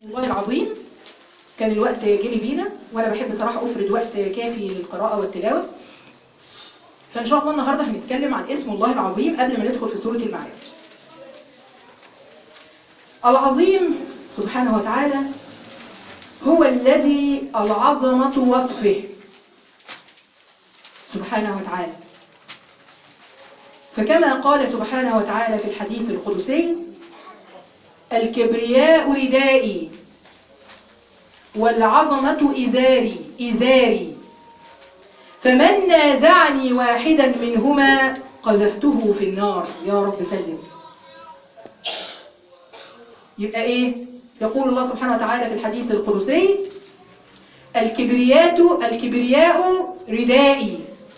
والله العظيم كان الوقت جري بينا، وانا بحب صراحه افرد وقت كافي للقراءه والتلاوه. فان شاء الله النهارده هنتكلم عن اسم الله العظيم قبل ما ندخل في سوره المعارج. العظيم سبحانه وتعالى هو الذي العظمه وصفه سبحانه وتعالى، فكما قال سبحانه وتعالى في الحديث القدسي: الكبرياء ردائي والعظمة إزاري فمن نازعني واحدا منهما قذفته في النار. يا رب سلم. يبقى ايه؟ يقول الله سبحانه وتعالى في الحديث القدسي: الكبرياء ردائي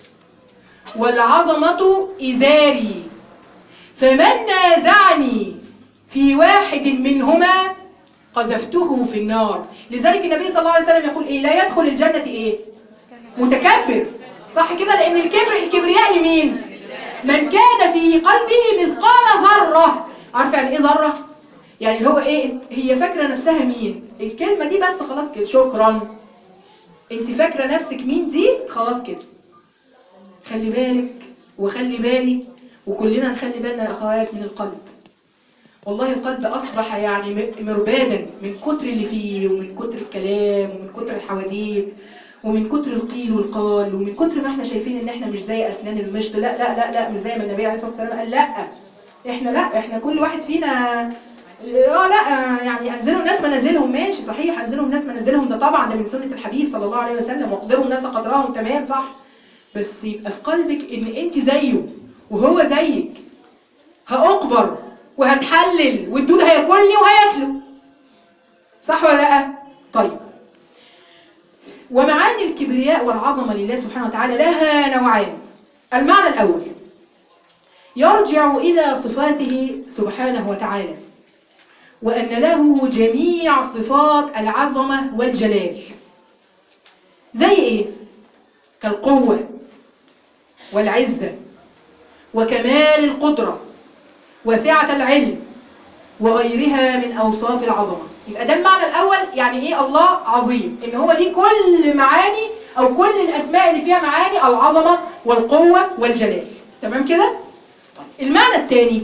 والعظمة إزاري فمن نازعني في واحد منهما قذفته في النار. لذلك النبي صلى الله عليه وسلم يقول ايه؟ لا يدخل الجنة ايه؟ متكبر. صح كده؟ لان الكبرياء لمين؟ من كان في قلبه مثقال ذرة. عارفه يعني ايه ذرة؟ يعني هو ايه؟ هي فاكره نفسها مين؟ الكلمة دي بس خلاص كده، شكرا. انت فاكره نفسك مين دي؟ خلاص كده. خلي بالك وخلي بالي، وكلنا نخلي بالنا يا اخوات من القلب. والله القلب أصبح يعني مربادا من كتر اللي فيه، ومن كتر الكلام، ومن كتر الحواديت، ومن كتر القيل والقال، ومن كتر ما احنا شايفين ان احنا مش زي أسنان المشط. لا لا لا لا، مش زي ما النبي عليه الصلاة والسلام قال. لا احنا كل واحد فينا لا يعني انزلوا الناس منازلهم، ماشي صحيح، انزلوا الناس منازلهم، ده طبعا ده من سنة الحبيب صلى الله عليه وسلم، واقدروا الناس قدرهم، تمام صح. بس يبقى في قلبك ان انت زيه وهو زيك، هأقبر وهتحلل والدود هياكلني وهياكله، صح ولا لا؟ طيب، ومعاني الكبرياء والعظمة لله سبحانه وتعالى لها نوعان. المعنى الأول يرجع إلى صفاته سبحانه وتعالى، وأن له جميع صفات العظمة والجلال. زي إيه؟ كالقوة والعزة وكمال القدرة وسعة العلم وغيرها من أوصاف العظمة. يبقى ده المعنى الأول، يعني إيه الله عظيم؟ إن هو ليه كل معاني أو كل الأسماء اللي فيها معاني العظمة والقوة والجلال. تمام كده؟ طيب. المعنى الثاني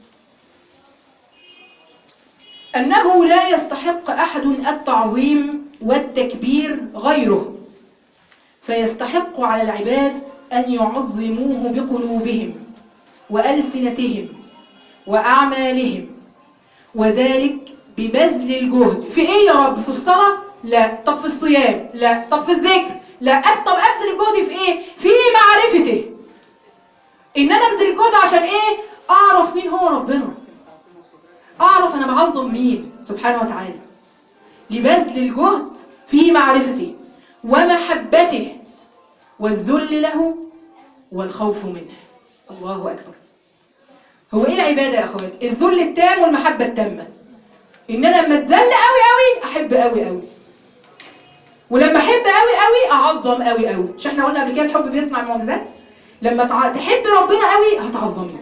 أنه لا يستحق أحد التعظيم والتكبير غيره، فيستحق على العباد أن يعظموه بقلوبهم وألسنتهم وأعمالهم، وذلك ببذل الجهد. في ايه يا رب؟ في الصلاة؟ لا. طب في الصيام؟ لا. طب في الذكر؟ لا. طب ابذل الجهد في ايه؟ في معرفته. ان انا ابذل الجهد عشان ايه؟ اعرف مين هو ربنا، اعرف انا بعظم مين سبحانه وتعالى. لبذل الجهد في معرفته ومحبته والذل له والخوف منه. الله اكبر. هو ايه العبادة يا اخوات؟ الذل التام والمحبة التامة. ان انا لما اتذل قوي قوي احب قوي قوي، ولما احب قوي قوي اعظم قوي قوي. مش احنا قلنا قبل كده الحب بيصنع المعجزات؟ لما تحب ربنا قوي هتعظمه.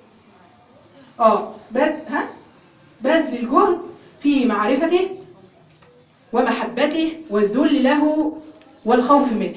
بذل الجهد في معرفته ومحبته والذل له والخوف منه.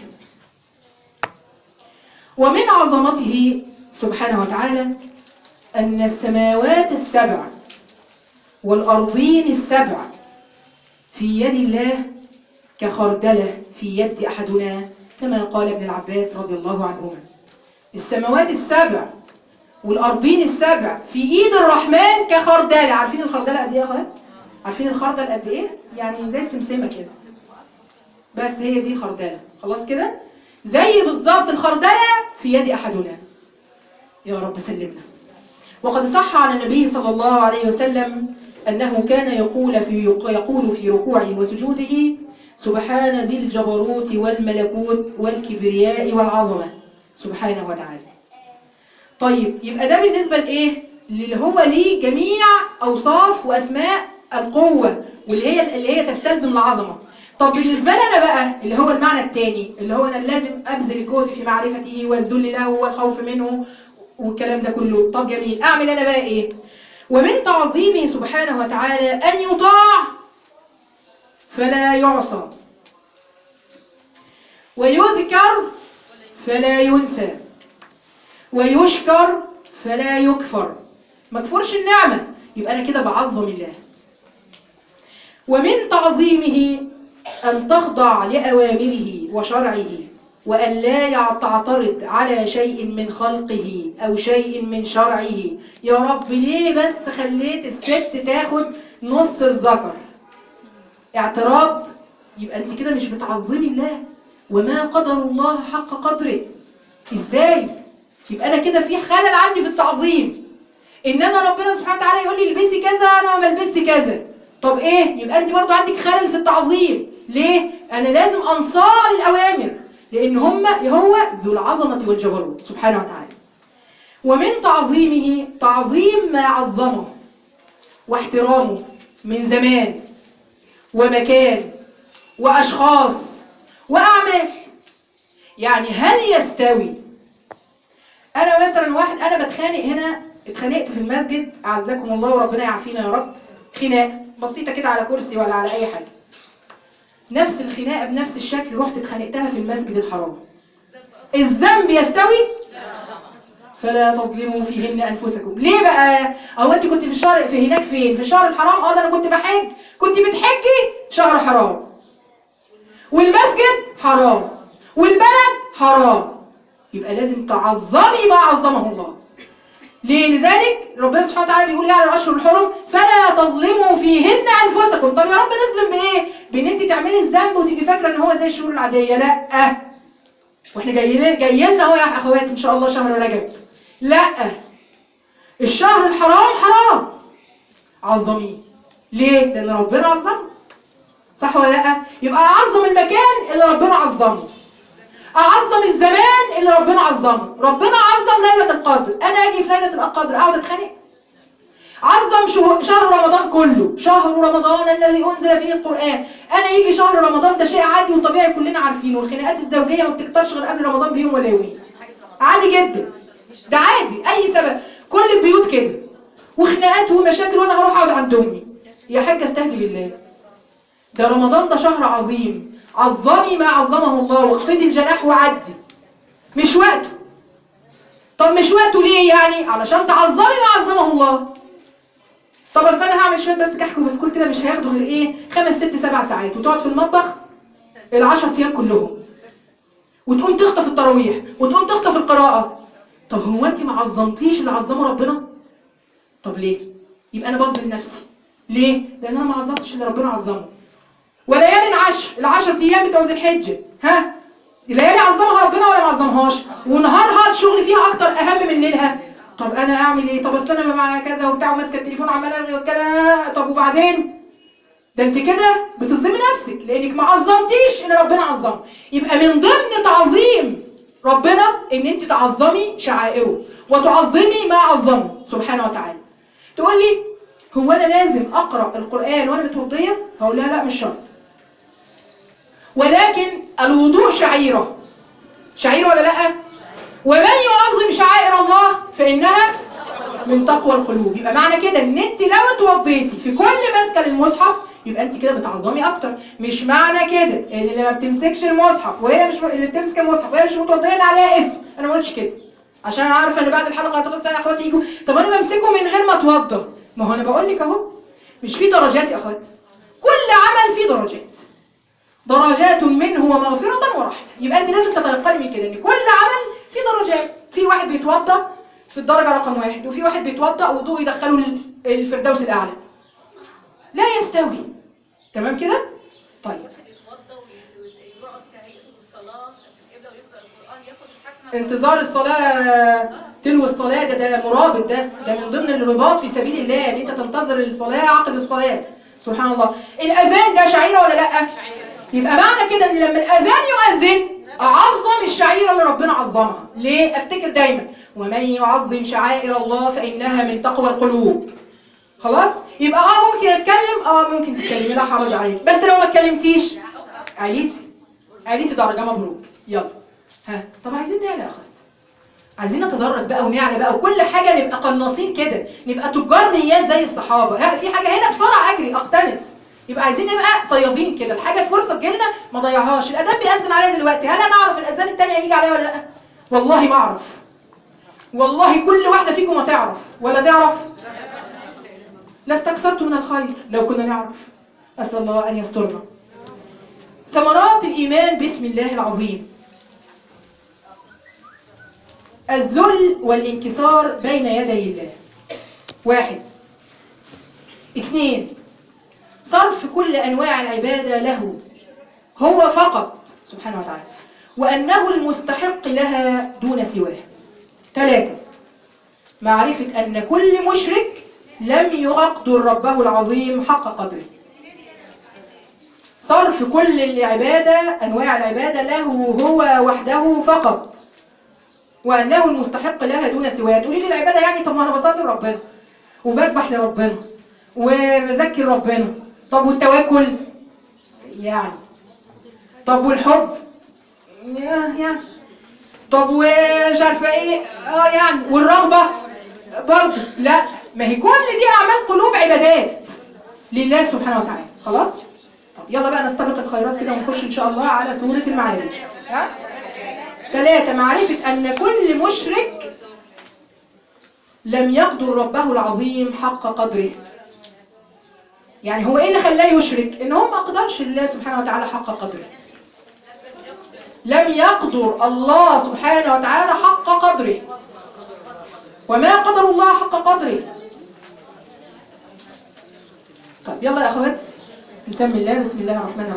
ومن عظمته سبحانه وتعالى ان السماوات السبع والارضين السبع في يد الله كخردلة في يد أحدنا، كما قال ابن العباس رضي الله عنهما. السماوات السبع والأرضين السبع في إيد الرحمن كخردلة. عارفين الخردلة قد إيه يا أخوات؟ عارفين الخردل قد إيه؟ يعني زي السمسمة كده، بس هي دي الخردلة. خلاص كده؟ زي بالظبط الخردلة في يد أحدنا. يا رب سلمنا. وقد صح عن النبي صلى الله عليه وسلم أنه كان يقول في ركوعه وسجوده: سبحان ذي الجبروت والملكوت والكبرياء والعظمة سبحانه وتعالى. طيب، يبقى ده بالنسبة لإيه؟ اللي هو ليه جميع أوصاف وأسماء القوة، واللي هي تستلزم العظمة. طب بالنسبة لنا بقى اللي هو المعنى الثاني، اللي هو أنا لازم أبذل الجهد في معرفته والذل له والخوف منه والكلام ده كله. طب جميل، أعمل أنا بقى إيه؟ ومن تعظيمه سبحانه وتعالى أن يطاع فلا يعصى، ويذكر فلا ينسى، ويشكر فلا يكفر. ما كفرش النعمة، يبقى أنا كده بعظم الله. ومن تعظيمه أن تخضع لأوامره وشرعه، وأن لا تعترض على شيء من خلقه أو شيء من شرعه. يا رب ليه بس خليت الست تاخد نص الذكر؟ اعتراض، يبقى أنت كده مش بتعظمي الله. وما قدر الله حق قدره. إزاي؟ يبقى أنا كده في خلل عندي في التعظيم. إن أنا ربنا سبحانه وتعالى يقول لي البسي كذا، أنا ما البسي كذا. طب إيه؟ يبقى أنت برضو عندك خلل في التعظيم. ليه؟ أنا لازم أنصاع الأوامر، لأن هو ذو العظمة والجبروت سبحانه وتعالى. ومن تعظيمه تعظيم ما عظمه واحترامه من زمان ومكان وأشخاص وأعمال. يعني هل يستوي أنا مثلا واحد أنا بتخانق هنا، اتخانقت في المسجد أعزكم الله وربنا يعافينا يا رب، خناقة بسيطة كده على كرسي ولا على أي حاجة، نفس الخناقة بنفس الشكل رحت اتخانقتها في المسجد الحرام، الذنب يستوي؟ فلا تظلموا فيهن أنفسكم. ليه بقى؟ أو أنت كنت في الشهر في هناك فين؟ في الشهر الحرام. ده أنا كنت بحج. كنت بتحجي شهر حرام، والمسجد حرام، والبلد حرام، يبقى لازم تعظمي ما عظمه الله. ليه؟ لذلك ربنا سبحانه وتعالى بيقول على الأشهر الحرم فلا تظلموا فيهن أنفسكم. طب يا رب نظلم بإيه؟ بإن أنت تعملي الذنب وتبقي فاكرة إن هو زي الشهور العادية. لا، واحنا جاي لنا اهو يا اخوات ان شاء الله شهر رجب. لا، الشهر الحرام حرام، عظميه. ليه؟ لان ربنا عظمه. صح ولا لا؟ يبقى اعظم المكان اللي ربنا عظمه، اعظم الزمان اللي ربنا عظمه. ربنا عظم ليله القدر، انا اجي في ليله القدر اقعد اتخانق؟ عظم شهر رمضان كله، شهر رمضان الذي انزل فيه القران. انا يجي شهر رمضان ده شيء عادي وطبيعي كلنا عارفينه، والخناقات الزوجيه ما بتكترش غير قبل رمضان بيوم ولا يومين، عادي جدا، ده عادي اي سبب، كل البيوت كده، وخناقات ومشاكل، وانا هروح اقعد عند امي. يا حاجه استهدي بالله، ده رمضان ده شهر عظيم، عظمي ما عظمه الله واخفضي الجناح وعدي، مش وقته. طب مش وقته ليه يعني؟ علشان تعظمي ما عظمه الله. طب اصل انا هعمل شويه بس كحك وبسكوت كده مش هياخدوا غير ايه 5 6 7 ساعات، وتقعد في المطبخ ال10 ايام كلهم، وتقوم تخطف التراويح وتقوم تخطف القراءه. طب هو انت ما عظمتيش اللي عظمه ربنا؟ طب ليه؟ يبقى انا بظلم نفسي. ليه؟ لان انا ما عظمتش اللي ربنا عظمه. وليالي ال10 ايام بتوع ذي الحجه، ها الليالي عظمها ربنا ولا ما عظمهاش؟ ونهارها الشغل فيها اكتر اهم من ليلها. طب انا اعمل ايه؟ طب اصل انا مع كذا وبتاع وماسكه التليفون وعمال الغي وكده. طب وبعدين؟ ده انت كده بتظلمي نفسك لانك ما عظمتيش اللي ربنا عظمه. يبقى من ضمن تعظيم ربنا ان انت تعظمي شعائره وتعظمي ما عظمه سبحانه وتعالى. تقول لي هو انا لازم اقرا القران وانا متوضيه؟ هقول لها لا مش شرط، ولكن الوضوء شعيره. شعيره ولا لا؟ ومن يعظم شعائر الله فانها من تقوى القلوب. يبقى معنى كده ان انت لو اتوضيتي في كل مسكه للمصحف يبقى انت كده بتعظمي اكتر. مش معنى كده ان اللي ما بتمسكش المصحف وهي مش اللي بتمسك المصحف وهي مش متوضيه عليها اسم. انا ما قلتش كده، عشان انا عارفه ان بعد الحلقه هتخلص يا اخواتي يجوا طب انا بمسكه من غير ما اتوضى. ما هو انا بقول لك اهو، مش في درجات يا اخواتي، كل عمل فيه درجات منه ومغفره ورحمه. يبقى انت لازم تتيقني من كده ان كل عمل فيه درجات. في واحد بيتوضى في الدرجه رقم 1، وفي واحد بيتوضا وضوء يدخله الفردوس الاعلى. لا يستوي. تمام كده؟ طيب انتظار الصلاه تلو الصلاه ده مرابط، ده من ضمن الرباط في سبيل الله ان انت تنتظر الصلاه عقب الصلاه. سبحان الله. الاذان ده شعيره ولا لا؟ يبقى معنى كده ان لما الاذان يؤذن اعظم الشعيره اللي ربنا عظمها. ليه؟ افتكر دايما ومن يعظم شعائر الله فانها من تقوى القلوب. خلاص؟ يبقى ممكن اتكلم، ممكن تتكلمي لا حرج عليك، بس لو ما اتكلمتيش عليتي درجه مبروك. يلا ها، طب عايزين نعلى يا اخوات، عايزين نتدرج بقى ونعلى بقى، وكل حاجه نبقى قناصين كده، نبقى تجار نيات زي الصحابه. ها، في حاجه هنا بسرعه اجري اقتنص، يبقى عايزين نبقى صيادين كده، الحاجه الفرصه تجيلنا ما ضيعهاش. الاذان بيأذن عليا دلوقتي، هل انا اعرف الاذان الثاني هيجي عليا ولا لا؟ والله ما اعرف، والله كل واحده فيكم ما تعرف ولا تعرف. لاستكثرت من الخير لو كنا نعرف. اسال الله ان يسترنا. ثمرات الايمان باسم الله العظيم: الذل والانكسار بين يدي الله، 1. 2. صرف كل أنواع العبادة له هو فقط سبحانه وتعالى، وأنه المستحق لها دون سواه. 3. معرفة أن كل مشرك لم يقدر ربه العظيم حق قدره. صرف كل العبادة، أنواع العبادة له هو وحده فقط، وأنه المستحق لها دون سواه. تقولي لي العبادة يعني طب ما أنا بصلي لربنا وبذبح لربنا وبذكر ربنا، طب والتواكل يعني، طب والحب يعني، طب ومش عارفه ايه يعني، والرغبه برضه لا. ما هي كل دي اعمال قلوب عبادات لله سبحانه وتعالى. خلاص، طب يلا بقى نستبق الخيرات كده ونخش ان شاء الله على سوره المعارج. 3. معرفه ان كل مشرك لم يقدر ربه العظيم حق قدره. يعني هو ايه اللي خلاه يشرك؟ ان هو ما قدرش لله سبحانه وتعالى حق قدره. لم يقدر الله سبحانه وتعالى حق قدره، وما قدر الله حق قدره. طيب يلا يا اخوات نسمي الله. بسم الله الرحمن الرحيم.